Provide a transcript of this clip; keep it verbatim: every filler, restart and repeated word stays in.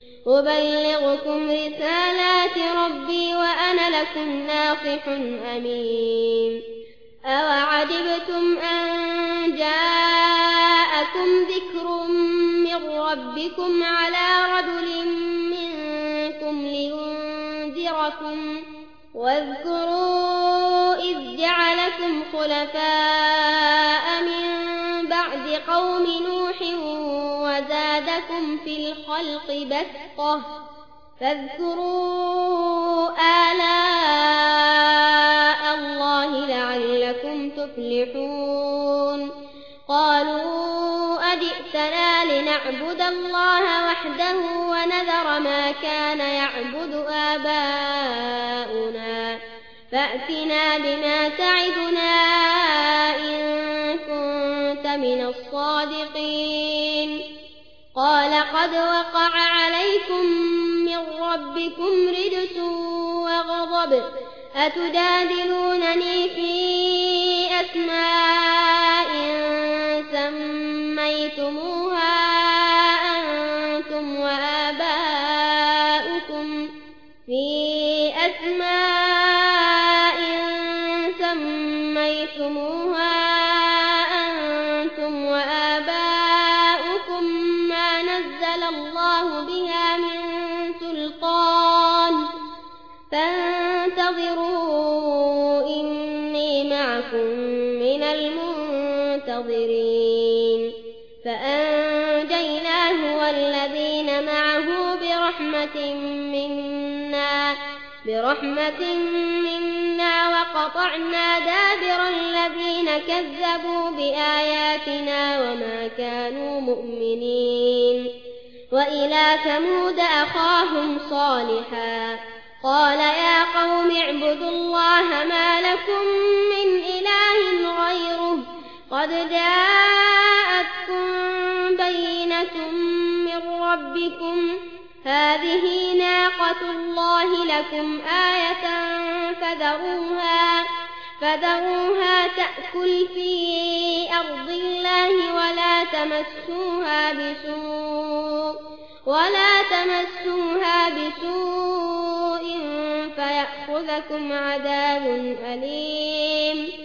أبلغكم رسالات ربي وأنا لكم ناصح أمين. أوعجبتم أن جاءكم ذكر من ربكم على رجل منكم لينذركم واذكروا إذ جعلكم خلفاء من بعد قوم نوح وزادكم في الخلق بسطة فاذكروا آلاء الله لعلكم تفلحون. قالوا أجئتنا لنعبد الله وحده ونذر ما كان يعبد آباؤنا فأتنا بما تعدنا إن كنت من الصادقين. قال قد وقع عليكم من ربكم رجس وغضب أتجادلونني في أسماء سميتموها أنتم وآباؤكم في أسماء سميتموها أنتم وآباؤكم ما نزل الله بها من سلطان فانتظروا إني معكم من المنتظرين. فأنجيناه والذين معه برحمة منا برحمة منا وقطعنا دابر الذين كذبوا بآياتنا وما كانوا مؤمنين. وإلى ثمود أخاهم صالحا قال يا قوم اعبدوا الله ما لكم من إله غيره قد جاءتكم بينة من ربكم هذه ناقة الله لكم آية فذروها فذروها تأكل في أرض الله ولا تمسوها بسوء ولا تمسوها بسوء فيأخذكم عذاب أليم.